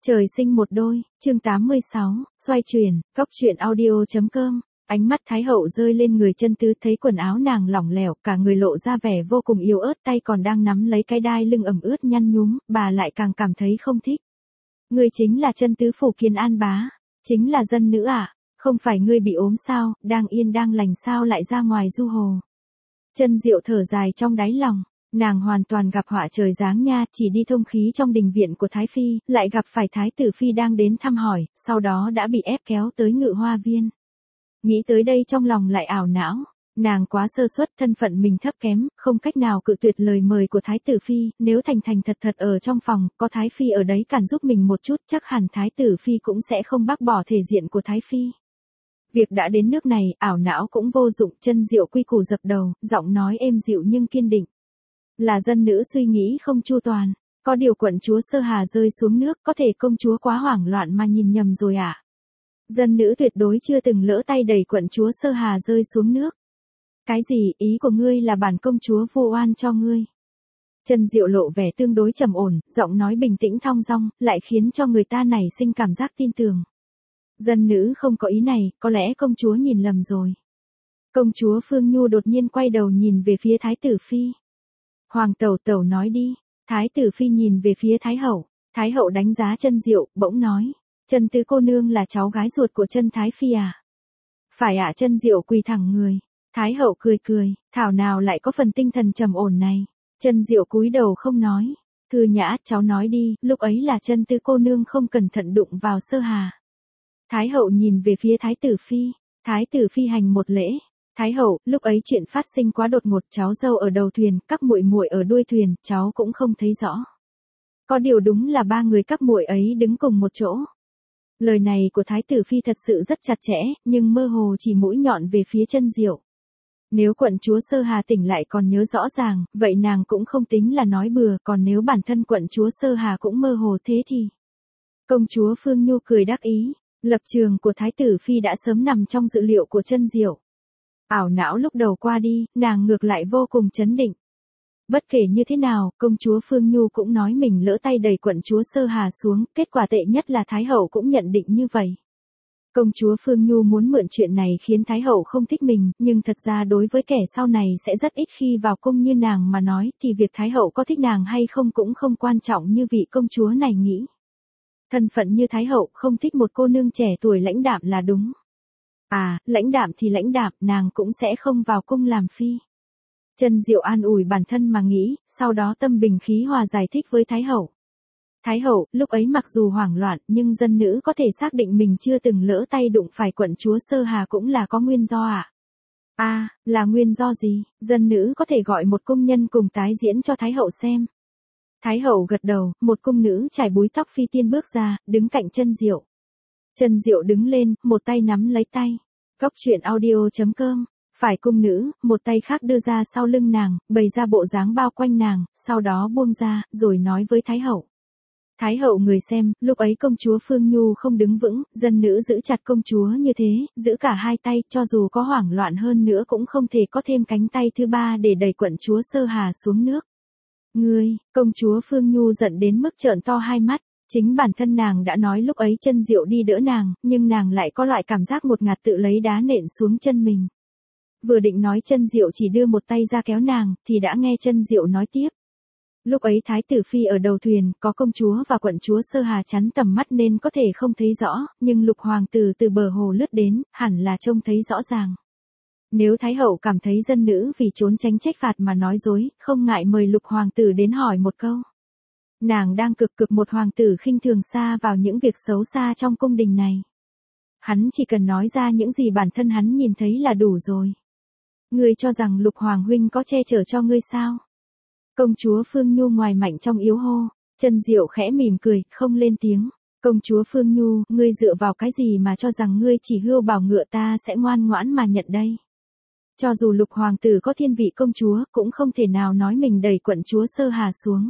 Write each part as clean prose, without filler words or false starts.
Trời sinh một đôi, chương 86, xoay chuyển, góc truyện audio.com. Ánh mắt Thái hậu rơi lên người chân tứ, thấy quần áo nàng lỏng lẻo, cả người lộ ra vẻ vô cùng yếu ớt, tay còn đang nắm lấy cái đai lưng ẩm ướt nhăn nhúm, bà lại càng cảm thấy không thích. Ngươi chính là chân tứ phủ Kiến An bá, chính là dân nữ à? Không phải ngươi bị ốm sao, đang yên đang lành sao lại ra ngoài du hồ? Chân Diệu thở dài trong đáy lòng. Nàng hoàn toàn gặp họa trời giáng nha, chỉ đi thông khí trong đình viện của Thái Phi, lại gặp phải Thái tử Phi đang đến thăm hỏi, sau đó đã bị ép kéo tới Ngự Hoa Viên. Nghĩ tới đây trong lòng lại ảo não, nàng quá sơ suất, thân phận mình thấp kém, không cách nào cự tuyệt lời mời của Thái tử Phi, nếu thành thành thật thật ở trong phòng, có Thái Phi ở đấy cản giúp mình một chút, chắc hẳn Thái tử Phi cũng sẽ không bác bỏ thể diện của Thái Phi. Việc đã đến nước này, ảo não cũng vô dụng, Chân Diệu quy củ dập đầu, giọng nói êm dịu nhưng kiên định. Là dân nữ suy nghĩ không chu toàn, có điều quận chúa Sơ Hà rơi xuống nước, có thể công chúa quá hoảng loạn mà nhìn nhầm rồi à? Dân nữ tuyệt đối chưa từng lỡ tay đẩy quận chúa Sơ Hà rơi xuống nước. Cái gì, ý của ngươi là bản công chúa vu oan cho ngươi? Chân Diệu lộ vẻ tương đối trầm ổn, giọng nói bình tĩnh thong dong, lại khiến cho người ta nảy sinh cảm giác tin tưởng. Dân nữ không có ý này, có lẽ công chúa nhìn lầm rồi. Công chúa Phương Nhu đột nhiên quay đầu nhìn về phía Thái tử Phi. Hoàng tẩu tẩu nói đi. Thái tử Phi nhìn về phía Thái hậu. Thái hậu đánh giá Chân Diệu, bỗng nói. Chân tứ cô nương là cháu gái ruột của Chân Thái Phi à? Phải ạ. Chân Diệu quỳ thẳng người. Thái hậu cười cười, thảo nào lại có phần tinh thần trầm ổn này. Chân Diệu cúi đầu không nói. Thư nhã, cháu nói đi, lúc ấy là Chân tứ cô nương không cẩn thận đụng vào Sơ Hà. Thái hậu nhìn về phía Thái tử Phi. Thái tử Phi hành một lễ. Thái hậu, lúc ấy chuyện phát sinh quá đột ngột, cháu dâu ở đầu thuyền, các muội muội ở đuôi thuyền, cháu cũng không thấy rõ. Có điều đúng là ba người các muội ấy đứng cùng một chỗ. Lời này của Thái tử Phi thật sự rất chặt chẽ, nhưng mơ hồ chỉ mũi nhọn về phía Chân Diệu. Nếu quận chúa Sơ Hà tỉnh lại còn nhớ rõ ràng, vậy nàng cũng không tính là nói bừa, còn nếu bản thân quận chúa Sơ Hà cũng mơ hồ thế thì... Công chúa Phương Nhu cười đắc ý, lập trường của Thái tử Phi đã sớm nằm trong dự liệu của Chân Diệu. Ảo não lúc đầu qua đi, nàng ngược lại vô cùng trấn định. Bất kể như thế nào, công chúa Phương Nhu cũng nói mình lỡ tay đẩy quận chúa Sơ Hà xuống, kết quả tệ nhất là Thái hậu cũng nhận định như vậy. Công chúa Phương Nhu muốn mượn chuyện này khiến Thái hậu không thích mình, nhưng thật ra đối với kẻ sau này sẽ rất ít khi vào cung như nàng mà nói, thì việc Thái hậu có thích nàng hay không cũng không quan trọng như vị công chúa này nghĩ. Thân phận như Thái hậu không thích một cô nương trẻ tuổi lãnh đạm là đúng. À, lãnh đạm thì lãnh đạm, nàng cũng sẽ không vào cung làm phi. Chân Diệu an ủi bản thân mà nghĩ, sau đó tâm bình khí hòa giải thích với Thái hậu. Thái hậu, lúc ấy mặc dù hoảng loạn, nhưng dân nữ có thể xác định mình chưa từng lỡ tay đụng phải quận chúa Sơ Hà cũng là có nguyên do à? À, là nguyên do gì? Dân nữ có thể gọi một cung nhân cùng tái diễn cho Thái hậu xem. Thái hậu gật đầu, một cung nữ trải búi tóc phi tiên bước ra, đứng cạnh Chân Diệu. Chân Diệu đứng lên, một tay nắm lấy tay. Góc truyện audio.com. Phải cung nữ, một tay khác đưa ra sau lưng nàng, bày ra bộ dáng bao quanh nàng, sau đó buông ra, rồi nói với Thái hậu. Thái hậu người xem, lúc ấy công chúa Phương Nhu không đứng vững, dân nữ giữ chặt công chúa như thế, giữ cả hai tay, cho dù có hoảng loạn hơn nữa cũng không thể có thêm cánh tay thứ ba để đẩy quận chúa Sơ Hà xuống nước. Ngươi, công chúa Phương Nhu giận đến mức trợn to hai mắt. Chính bản thân nàng đã nói lúc ấy Chân Diệu đi đỡ nàng, nhưng nàng lại có loại cảm giác một ngạt tự lấy đá nện xuống chân mình. Vừa định nói Chân Diệu chỉ đưa một tay ra kéo nàng, thì đã nghe Chân Diệu nói tiếp. Lúc ấy Thái tử Phi ở đầu thuyền, có công chúa và quận chúa Sơ Hà chắn tầm mắt nên có thể không thấy rõ, nhưng Lục hoàng tử từ bờ hồ lướt đến, hẳn là trông thấy rõ ràng. Nếu Thái hậu cảm thấy dân nữ vì trốn tránh trách phạt mà nói dối, không ngại mời Lục hoàng tử đến hỏi một câu. Nàng đang cực một hoàng tử khinh thường xa vào những việc xấu xa trong cung đình này. Hắn chỉ cần nói ra những gì bản thân hắn nhìn thấy là đủ rồi. Ngươi cho rằng Lục hoàng huynh có che chở cho ngươi sao? Công chúa Phương Nhu ngoài mạnh trong yếu hô. Chân Diệu khẽ mỉm cười, không lên tiếng. Công chúa Phương Nhu, ngươi dựa vào cái gì mà cho rằng ngươi chỉ hươu bảo ngựa ta sẽ ngoan ngoãn mà nhận đây? Cho dù Lục hoàng tử có thiên vị công chúa, cũng không thể nào nói mình đẩy quận chúa Sơ Hà xuống.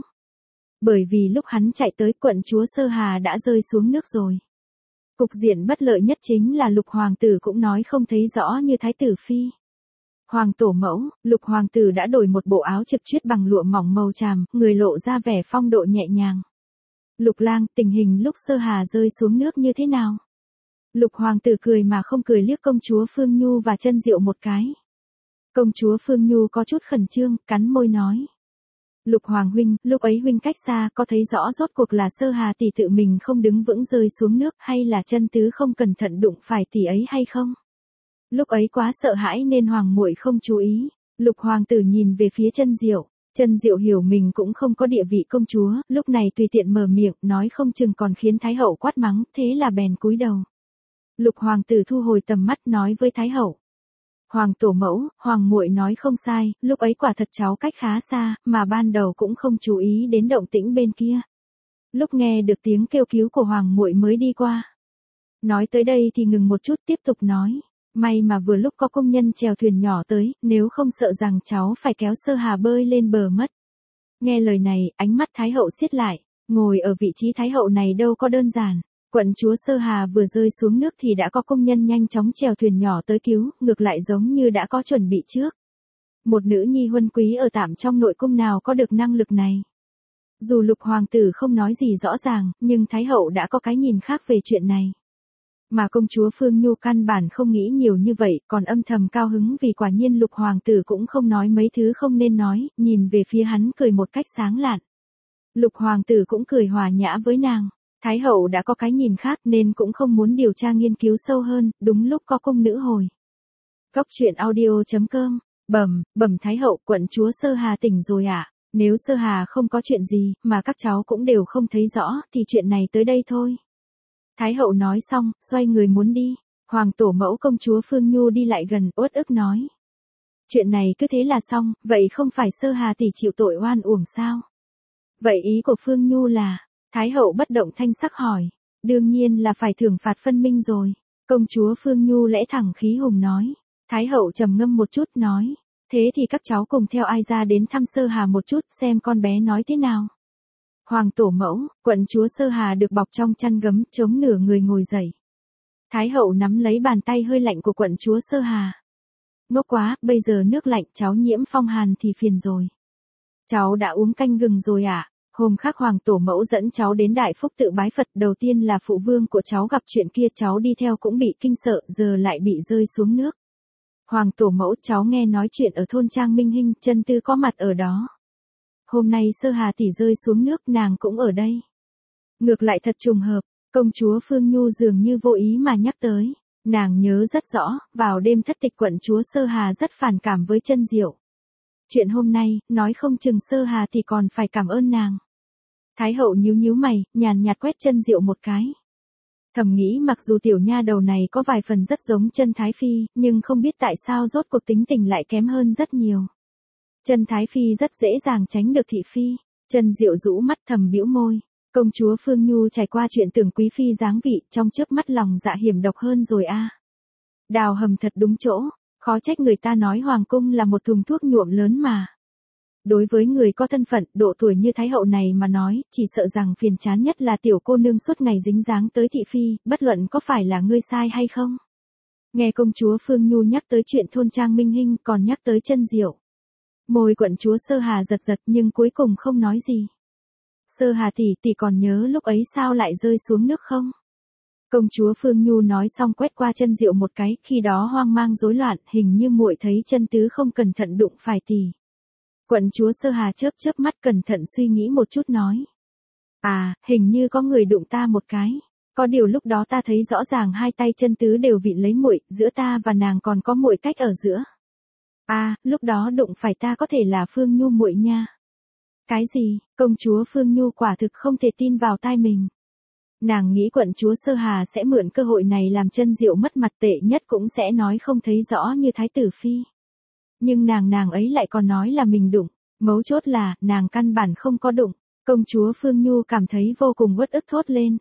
Bởi vì lúc hắn chạy tới quận chúa Sơ Hà đã rơi xuống nước rồi. Cục diện bất lợi nhất chính là Lục hoàng tử cũng nói không thấy rõ như Thái tử Phi. Hoàng tổ mẫu, Lục hoàng tử đã đổi một bộ áo trực chuyết bằng lụa mỏng màu tràm, người lộ ra vẻ phong độ nhẹ nhàng. Lục lang, tình hình lúc Sơ Hà rơi xuống nước như thế nào? Lục hoàng tử cười mà không cười liếc công chúa Phương Nhu và Chân Diệu một cái. Công chúa Phương Nhu có chút khẩn trương, cắn môi nói. Lục hoàng huynh, lúc ấy huynh cách xa, có thấy rõ rốt cuộc là Sơ Hà tỷ tự mình không đứng vững rơi xuống nước hay là chân tứ không cẩn thận đụng phải tỷ ấy hay không? Lúc ấy quá sợ hãi nên hoàng muội không chú ý. Lục hoàng tử nhìn về phía Chân Diệu. Chân Diệu hiểu mình cũng không có địa vị công chúa, lúc này tùy tiện mở miệng, nói không chừng còn khiến Thái hậu quát mắng, thế là bèn cúi đầu. Lục hoàng tử thu hồi tầm mắt nói với Thái hậu. Hoàng tổ mẫu, hoàng muội nói không sai, lúc ấy quả thật cháu cách khá xa, mà ban đầu cũng không chú ý đến động tĩnh bên kia. Lúc nghe được tiếng kêu cứu của hoàng muội mới đi qua. Nói tới đây thì ngừng một chút tiếp tục nói. May mà vừa lúc có công nhân chèo thuyền nhỏ tới, nếu không sợ rằng cháu phải kéo Sơ Hà bơi lên bờ mất. Nghe lời này, ánh mắt Thái hậu siết lại, ngồi ở vị trí Thái hậu này đâu có đơn giản. Quận chúa Sơ Hà vừa rơi xuống nước thì đã có công nhân nhanh chóng chèo thuyền nhỏ tới cứu, ngược lại giống như đã có chuẩn bị trước. Một nữ nhi huân quý ở tạm trong nội cung nào có được năng lực này. Dù Lục hoàng tử không nói gì rõ ràng, nhưng Thái hậu đã có cái nhìn khác về chuyện này. Mà công chúa Phương Nhu căn bản không nghĩ nhiều như vậy, còn âm thầm cao hứng vì quả nhiên Lục hoàng tử cũng không nói mấy thứ không nên nói, nhìn về phía hắn cười một cách sáng lạn. Lục hoàng tử cũng cười hòa nhã với nàng. Thái hậu đã có cái nhìn khác nên cũng không muốn điều tra nghiên cứu sâu hơn, đúng lúc có cung nữ hồi. Góc truyện audio.com, bẩm Thái hậu, quận chúa Sơ Hà tỉnh rồi ạ. Nếu Sơ Hà không có chuyện gì, mà các cháu cũng đều không thấy rõ, thì chuyện này tới đây thôi. Thái hậu nói xong, xoay người muốn đi. Hoàng tổ mẫu công chúa Phương Nhu đi lại gần, uất ức nói. Chuyện này cứ thế là xong, vậy không phải Sơ Hà tỷ chịu tội oan uổng sao? Vậy ý của Phương Nhu là, Thái hậu bất động thanh sắc hỏi. Đương nhiên là phải thưởng phạt phân minh rồi. Công chúa Phương Nhu lẽ thẳng khí hùng nói. Thái hậu trầm ngâm một chút nói. Thế thì các cháu cùng theo ai ra đến thăm Sơ Hà một chút xem con bé nói thế nào. Hoàng tổ mẫu, quận chúa Sơ Hà được bọc trong chăn gấm, chống nửa người ngồi dậy. Thái hậu nắm lấy bàn tay hơi lạnh của quận chúa Sơ Hà. Ngốc quá, bây giờ nước lạnh cháu nhiễm phong hàn thì phiền rồi. Cháu đã uống canh gừng rồi ạ. Hôm khác hoàng tổ mẫu dẫn cháu đến Đại Phúc tự bái Phật, đầu tiên là phụ vương của cháu gặp chuyện kia, cháu đi theo cũng bị kinh sợ, giờ lại bị rơi xuống nước. Hoàng tổ mẫu, cháu nghe nói chuyện ở thôn Trang Minh Hinh, Chân Tư có mặt ở đó. Hôm nay Sơ Hà tỷ rơi xuống nước, nàng cũng ở đây. Ngược lại thật trùng hợp, công chúa Phương Nhu dường như vô ý mà nhắc tới. Nàng nhớ rất rõ, vào đêm thất tịch quận chúa Sơ Hà rất phản cảm với Chân Diệu. Chuyện hôm nay, nói không chừng Sơ Hà thì còn phải cảm ơn nàng. Thái hậu nhíu nhíu mày, nhàn nhạt quét Chân Diệu một cái. Thầm nghĩ mặc dù tiểu nha đầu này có vài phần rất giống Chân Thái Phi, nhưng không biết tại sao rốt cuộc tính tình lại kém hơn rất nhiều. Chân Thái Phi rất dễ dàng tránh được thị phi. Chân Diệu rũ mắt thầm bĩu môi. Công chúa Phương Nhu trải qua chuyện tưởng quý phi dáng vị, trong chớp mắt lòng dạ hiểm độc hơn rồi a. Đào hầm thật đúng chỗ. Khó trách người ta nói hoàng cung là một thùng thuốc nhuộm lớn mà. Đối với người có thân phận, độ tuổi như Thái hậu này mà nói, chỉ sợ rằng phiền chán nhất là tiểu cô nương suốt ngày dính dáng tới thị phi, bất luận có phải là ngươi sai hay không. Nghe công chúa Phương Nhu nhắc tới chuyện thôn Trang Minh Hinh, còn nhắc tới Chân Diệu. Môi quận chúa Sơ Hà giật giật nhưng cuối cùng không nói gì. Sơ Hà tỷ còn nhớ lúc ấy sao lại rơi xuống nước không? Công chúa Phương Nhu nói xong quét qua Chân Diệu một cái, khi đó hoang mang rối loạn, hình như muội thấy Chân Tứ không cẩn thận đụng phải tỷ. Quận chúa Sơ Hà chớp mắt cẩn thận suy nghĩ một chút nói. À, hình như có người đụng ta một cái. Có điều lúc đó ta thấy rõ ràng hai tay Chân Tứ đều vịn lấy muội, giữa ta và nàng còn có muội cách ở giữa. À, lúc đó đụng phải ta có thể là Phương Nhu muội nha. Cái gì? Công chúa Phương Nhu quả thực không thể tin vào tai mình. Nàng nghĩ quận chúa Sơ Hà sẽ mượn cơ hội này làm Chân Diệu mất mặt, tệ nhất cũng sẽ nói không thấy rõ như Thái tử phi. Nhưng nàng ấy lại còn nói là mình đụng, mấu chốt là nàng căn bản không có đụng. Công chúa Phương Nhu cảm thấy vô cùng uất ức thốt lên.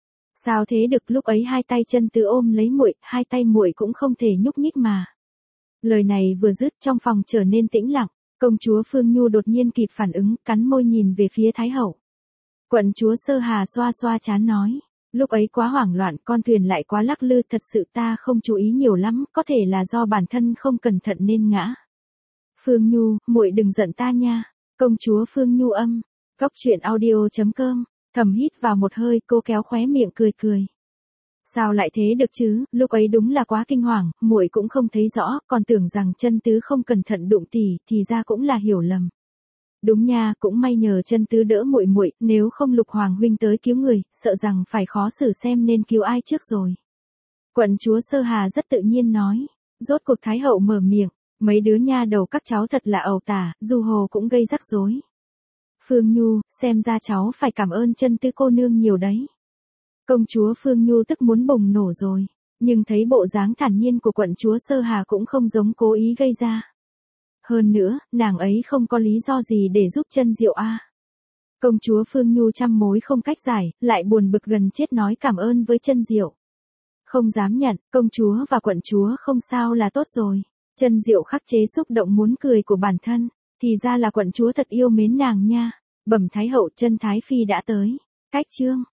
Sao thế được, lúc ấy hai tay Chân Tứ ôm lấy muội, hai tay muội cũng không thể nhúc nhích mà. Lời này vừa dứt trong phòng trở nên tĩnh lặng, công chúa Phương Nhu đột nhiên kịp phản ứng, cắn môi nhìn về phía Thái hậu. Quận chúa Sơ Hà xoa xoa trán nói, lúc ấy quá hoảng loạn, con thuyền lại quá lắc lư, thật sự ta không chú ý nhiều lắm, có thể là do bản thân không cẩn thận nên ngã. Phương Nhu, muội đừng giận ta nha. Công chúa Phương Nhu âm. Góc truyện audio.com Thầm hít vào một hơi, cô kéo khóe miệng cười cười. Sao lại thế được chứ, lúc ấy đúng là quá kinh hoàng, muội cũng không thấy rõ, còn tưởng rằng chân tứ không cẩn thận đụng tỷ, thì ra cũng là hiểu lầm. Đúng nha, cũng may nhờ chân tứ đỡ muội muội, nếu không Lục Hoàng huynh tới cứu người, sợ rằng phải khó xử xem nên cứu ai trước rồi. Quận chúa Sơ Hà rất tự nhiên nói. Rốt cuộc Thái hậu mở miệng, mấy đứa nha đầu các cháu thật là ẩu tả, Du Hồ cũng gây rắc rối. Phương Nhu, xem ra cháu phải cảm ơn chân tứ cô nương nhiều đấy. Công chúa Phương Nhu tức muốn bùng nổ rồi, nhưng thấy bộ dáng thản nhiên của quận chúa Sơ Hà cũng không giống cố ý gây ra. Hơn nữa, nàng ấy không có lý do gì để giúp chân Diệu a. Công chúa Phương Nhu trăm mối không cách giải, lại buồn bực gần chết nói cảm ơn với chân Diệu. Không dám nhận, công chúa và quận chúa không sao là tốt rồi. Chân Diệu khắc chế xúc động muốn cười của bản thân, thì ra là quận chúa thật yêu mến nàng nha. Bẩm Thái hậu, chân Thái phi đã tới. Cách chương